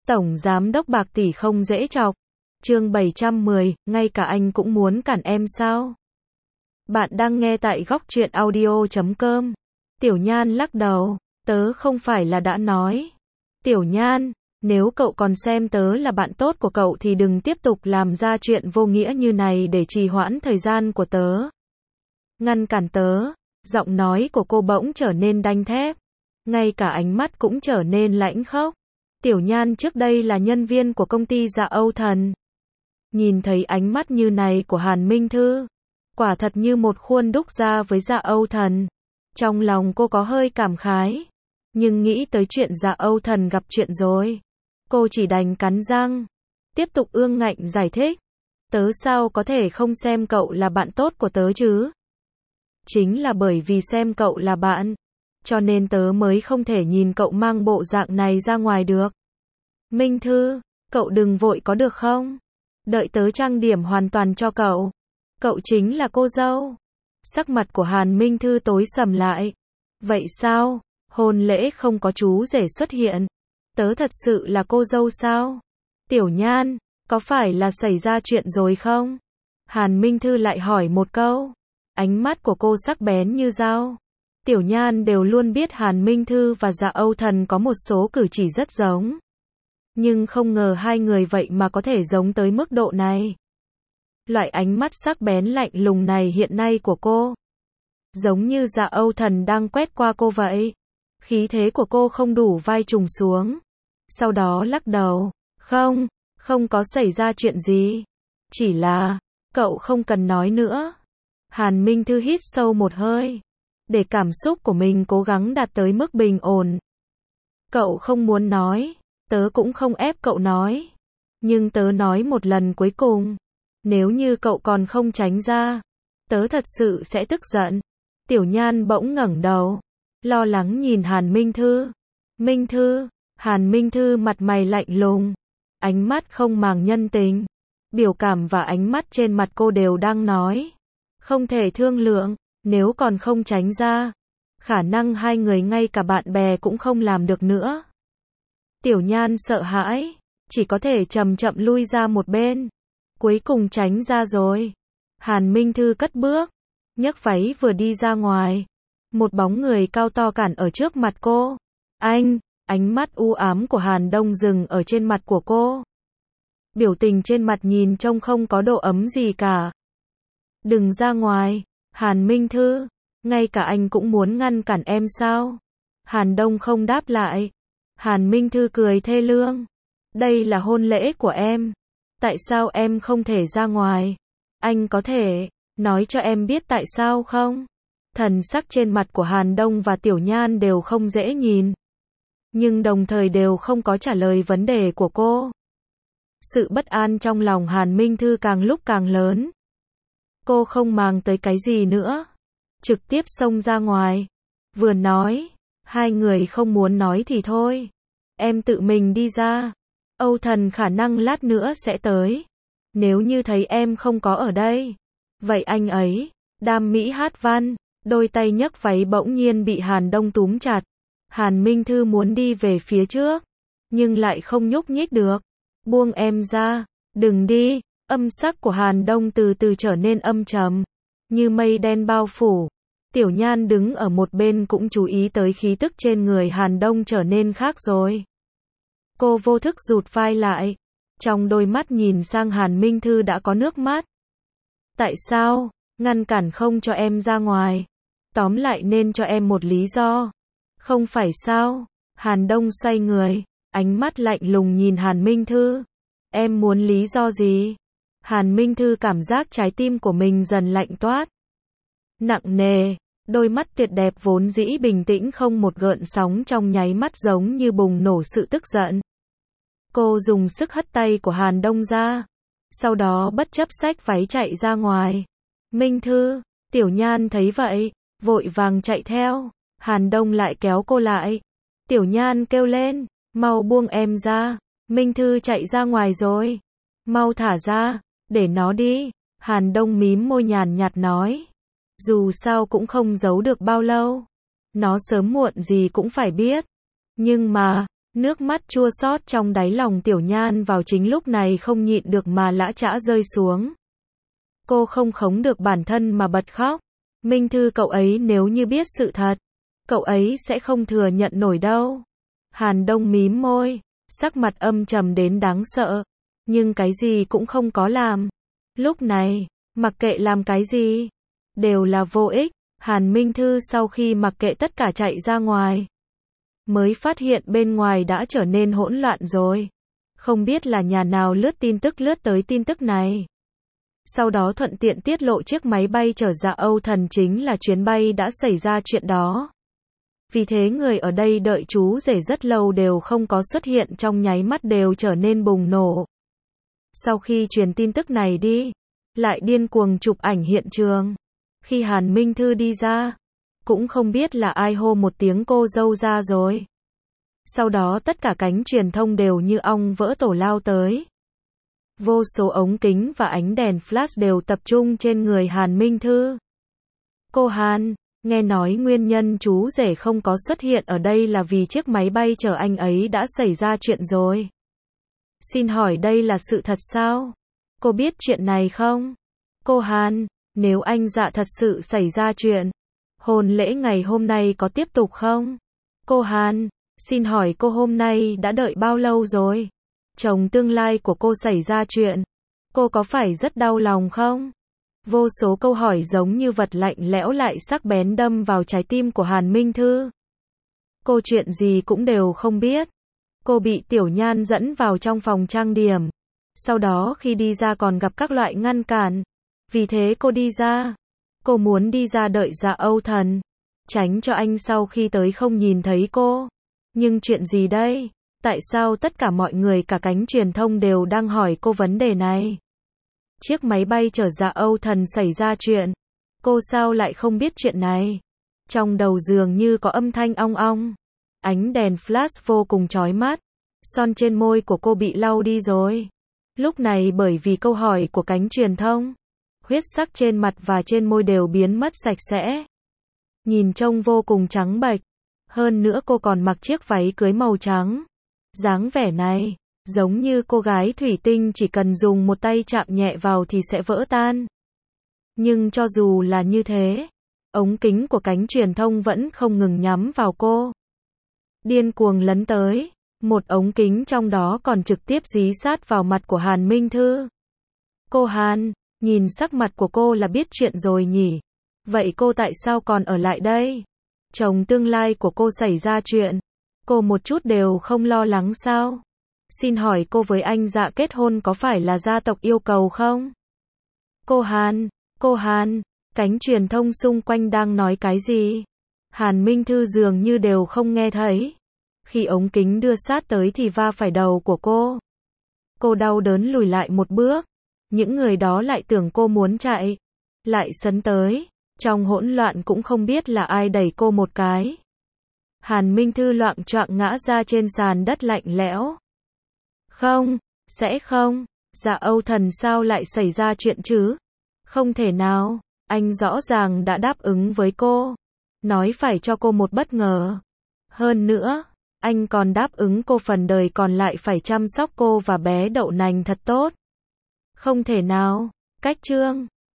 Tổng giám đốc Bạc tỷ không dễ chọc. Chương 710, ngay cả anh cũng muốn cản em sao? Bạn đang nghe tại góc truyện audio.com. Tiểu Nhan lắc đầu, tớ không phải là đã nói. Tiểu Nhan, nếu cậu còn xem tớ là bạn tốt của cậu thì đừng tiếp tục làm ra chuyện vô nghĩa như này để trì hoãn thời gian của tớ. Ngăn cản tớ, giọng nói của cô bỗng trở nên đanh thép. Ngay cả ánh mắt cũng trở nên lãnh khốc. Tiểu Nhan trước đây là nhân viên của công ty Dạ Âu Thần. Nhìn thấy ánh mắt như này của Hàn Minh Thư, quả thật như một khuôn đúc ra với Dạ Âu Thần. Trong lòng cô có hơi cảm khái, nhưng nghĩ tới chuyện Dạ Âu Thần gặp chuyện rồi, cô chỉ đành cắn răng, tiếp tục ương ngạnh giải thích. Tớ sao có thể không xem cậu là bạn tốt của tớ chứ? Chính là bởi vì xem cậu là bạn, cho nên tớ mới không thể nhìn cậu mang bộ dạng này ra ngoài được. Minh Thư, cậu đừng vội có được không? Đợi tớ trang điểm hoàn toàn cho cậu. Cậu chính là cô dâu. Sắc mặt của Hàn Minh Thư tối sầm lại. Vậy sao? Hôn lễ không có chú rể xuất hiện. Tớ thật sự là cô dâu sao? Tiểu Nhan, có phải là xảy ra chuyện rồi không? Hàn Minh Thư lại hỏi một câu. Ánh mắt của cô sắc bén như dao. Tiểu Nhan đều luôn biết Hàn Minh Thư và Dạ Âu Thần có một số cử chỉ rất giống. Nhưng không ngờ hai người vậy mà có thể giống tới mức độ này. Loại ánh mắt sắc bén lạnh lùng này hiện nay của cô, giống như Dạ Âu Thần đang quét qua cô vậy. Khí thế của cô không đủ vai trùng xuống. Sau đó lắc đầu. Không có xảy ra chuyện gì. Chỉ là, cậu không cần nói nữa. Hàn Minh Thư hít sâu một hơi, để cảm xúc của mình cố gắng đạt tới mức bình ổn. Cậu không muốn nói, tớ cũng không ép cậu nói. Nhưng tớ nói một lần cuối cùng. Nếu như cậu còn không tránh ra, tớ thật sự sẽ tức giận. Tiểu Nhan bỗng ngẩng đầu, lo lắng nhìn Hàn Minh Thư. Minh Thư, Hàn Minh Thư mặt mày lạnh lùng, ánh mắt không màng nhân tình. Biểu cảm và ánh mắt trên mặt cô đều đang nói. Không thể thương lượng, nếu còn không tránh ra, khả năng hai người ngay cả bạn bè cũng không làm được nữa. Tiểu Nhan sợ hãi, chỉ có thể chậm chậm lui ra một bên. Cuối cùng tránh ra rồi. Hàn Minh Thư cất bước, nhấc váy vừa đi ra ngoài. Một bóng người cao to cản ở trước mặt cô. Anh, ánh mắt u ám của Hàn Đông dừng ở trên mặt của cô. Biểu tình trên mặt nhìn trông không có độ ấm gì cả. Đừng ra ngoài, Hàn Minh Thư, ngay cả anh cũng muốn ngăn cản em sao? Hàn Đông không đáp lại. Hàn Minh Thư cười thê lương. Đây là hôn lễ của em. Tại sao em không thể ra ngoài? Anh có thể nói cho em biết tại sao không? Thần sắc trên mặt của Hàn Đông và Tiểu Nhan đều không dễ nhìn, nhưng đồng thời đều không có trả lời vấn đề của cô. Sự bất an trong lòng Hàn Minh Thư càng lúc càng lớn. Cô không màng tới cái gì nữa, trực tiếp xông ra ngoài. Vừa nói, hai người không muốn nói thì thôi, em tự mình đi ra. Âu Thần khả năng lát nữa sẽ tới. Nếu như thấy em không có ở đây, vậy anh ấy, đam mỹ hát văn, đôi tay nhấc váy bỗng nhiên bị Hàn Đông túm chặt. Hàn Minh Thư muốn đi về phía trước, nhưng lại không nhúc nhích được. Buông em ra, đừng đi. Âm sắc của Hàn Đông từ từ trở nên âm trầm, như mây đen bao phủ. Tiểu Nhan đứng ở một bên cũng chú ý tới khí tức trên người Hàn Đông trở nên khác rồi. Cô vô thức rụt vai lại, trong đôi mắt nhìn sang Hàn Minh Thư đã có nước mắt. Tại sao? Ngăn cản không cho em ra ngoài. Tóm lại nên cho em một lý do. Không phải sao? Hàn Đông xoay người, ánh mắt lạnh lùng nhìn Hàn Minh Thư. Em muốn lý do gì? Hàn Minh Thư cảm giác trái tim của mình dần lạnh toát, nặng nề. Đôi mắt tuyệt đẹp vốn dĩ bình tĩnh không một gợn sóng trong nháy mắt giống như bùng nổ sự tức giận. Cô dùng sức hất tay của Hàn Đông ra, sau đó bất chấp xách váy chạy ra ngoài. Minh Thư, Tiểu Nhan thấy vậy, vội vàng chạy theo. Hàn Đông lại kéo cô lại. Tiểu Nhan kêu lên, mau buông em ra. Minh Thư chạy ra ngoài rồi. Mau thả ra, để nó đi. Hàn Đông mím môi nhàn nhạt nói. Dù sao cũng không giấu được bao lâu. Nó sớm muộn gì cũng phải biết. Nhưng mà, Nước mắt chua xót trong đáy lòng Tiểu Nhan vào chính lúc này không nhịn được mà lã chã rơi xuống. Cô không khống được bản thân mà bật khóc. Minh Thư cậu ấy nếu như biết sự thật, cậu ấy sẽ không thừa nhận nổi đâu. Hàn Đông mím môi, sắc mặt âm trầm đến đáng sợ, nhưng cái gì cũng không có làm. Lúc này, mặc kệ làm cái gì, đều là vô ích. Hàn Minh Thư sau khi mặc kệ tất cả chạy ra ngoài, mới phát hiện bên ngoài đã trở nên hỗn loạn rồi. Không biết là nhà nào lướt tới tin tức này. Sau đó thuận tiện tiết lộ chiếc máy bay chở Dạ Âu Thần chính là chuyến bay đã xảy ra chuyện đó. Vì thế người ở đây đợi chú rể rất lâu đều không có xuất hiện, trong nháy mắt đều trở nên bùng nổ. Sau khi truyền tin tức này đi, lại điên cuồng chụp ảnh hiện trường. Khi Hàn Minh Thư đi ra, cũng không biết là ai hô một tiếng cô dâu ra rồi. Sau đó tất cả cánh truyền thông đều như ong vỡ tổ lao tới. Vô số ống kính và ánh đèn flash đều tập trung trên người Hàn Minh Thư. Cô Hàn, nghe nói nguyên nhân chú rể không có xuất hiện ở đây là vì chiếc máy bay chở anh ấy đã xảy ra chuyện rồi. Xin hỏi đây là sự thật sao? Cô biết chuyện này không? Cô Hàn, nếu anh Dạ thật sự xảy ra chuyện, hôn lễ ngày hôm nay có tiếp tục không? Cô Hàn, xin hỏi cô hôm nay đã đợi bao lâu rồi? Chồng tương lai của cô xảy ra chuyện, cô có phải rất đau lòng không? Vô số câu hỏi giống như vật lạnh lẽo lại sắc bén đâm vào trái tim của Hàn Minh Thư. Cô chuyện gì cũng đều không biết. Cô bị Tiểu Nhan dẫn vào trong phòng trang điểm. Sau đó khi đi ra còn gặp các loại ngăn cản. Vì thế cô đi ra. Cô muốn đi ra đợi Dạ Âu Thần, tránh cho anh sau khi tới không nhìn thấy cô. Nhưng chuyện gì đây? Tại sao tất cả mọi người cả cánh truyền thông đều đang hỏi cô vấn đề này? Chiếc máy bay chở Dạ Âu Thần xảy ra chuyện. Cô sao lại không biết chuyện này? Trong đầu dường như có âm thanh ong ong. Ánh đèn flash vô cùng chói mắt. Son trên môi của cô bị lau đi rồi. Lúc này bởi vì câu hỏi của cánh truyền thông, huyết sắc trên mặt và trên môi đều biến mất sạch sẽ. Nhìn trông vô cùng trắng bệch. Hơn nữa cô còn mặc chiếc váy cưới màu trắng. Dáng vẻ này, giống như cô gái thủy tinh chỉ cần dùng một tay chạm nhẹ vào thì sẽ vỡ tan. Nhưng cho dù là như thế, ống kính của cánh truyền thông vẫn không ngừng nhắm vào cô. Điên cuồng lấn tới, một ống kính trong đó còn trực tiếp dí sát vào mặt của Hàn Minh Thư. Cô Hàn, nhìn sắc mặt của cô là biết chuyện rồi nhỉ? Vậy cô tại sao còn ở lại đây? Chồng tương lai của cô xảy ra chuyện, cô một chút đều không lo lắng sao? Xin hỏi cô với anh Dạ kết hôn có phải là gia tộc yêu cầu không? Cô Hàn, cánh truyền thông xung quanh đang nói cái gì? Hàn Minh Thư dường như đều không nghe thấy. Khi ống kính đưa sát tới thì va phải đầu của cô. Cô đau đớn lùi lại một bước. Những người đó lại tưởng cô muốn chạy, lại sấn tới. Trong hỗn loạn cũng không biết là ai đẩy cô một cái. Hàn Minh Thư loạng choạng ngã ra trên sàn đất lạnh lẽo. Không, sẽ không. Dạ Âu Thần sao lại xảy ra chuyện chứ? Không thể nào, anh rõ ràng đã đáp ứng với cô. Nói phải cho cô một bất ngờ. Hơn nữa, anh còn đáp ứng cô phần đời còn lại phải chăm sóc cô và bé đậu nành thật tốt. Không thể nào, cách chương.